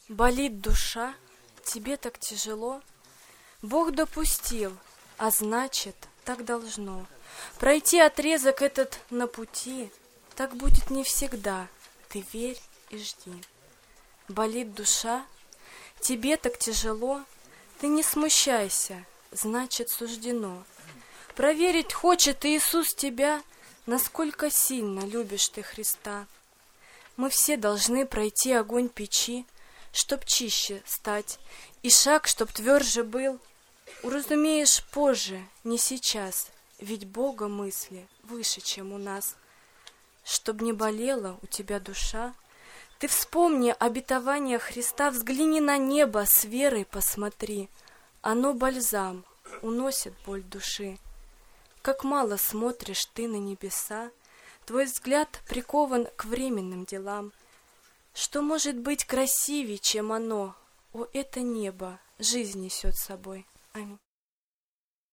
Болит душа, тебе так тяжело. Бог допустил, а значит, так должно. Пройти отрезок этот на пути, так будет не всегда, ты верь и жди. Болит душа, тебе так тяжело, ты не смущайся, значит, суждено. Проверить хочет Иисус тебя, насколько сильно любишь ты Христа. Мы все должны пройти огонь печи, чтоб чище стать, и шаг, чтоб тверже был. Уразумеешь позже, не сейчас, ведь Бога мысли выше, чем у нас. Чтоб не болела у тебя душа, ты вспомни обетование Христа, взгляни на небо, с верой посмотри. Оно бальзам, уносит боль души. Как мало смотришь ты на небеса, твой взгляд прикован к временным делам. Что может быть красивее, чем оно? О, это небо жизнь несет с собой. Аминь.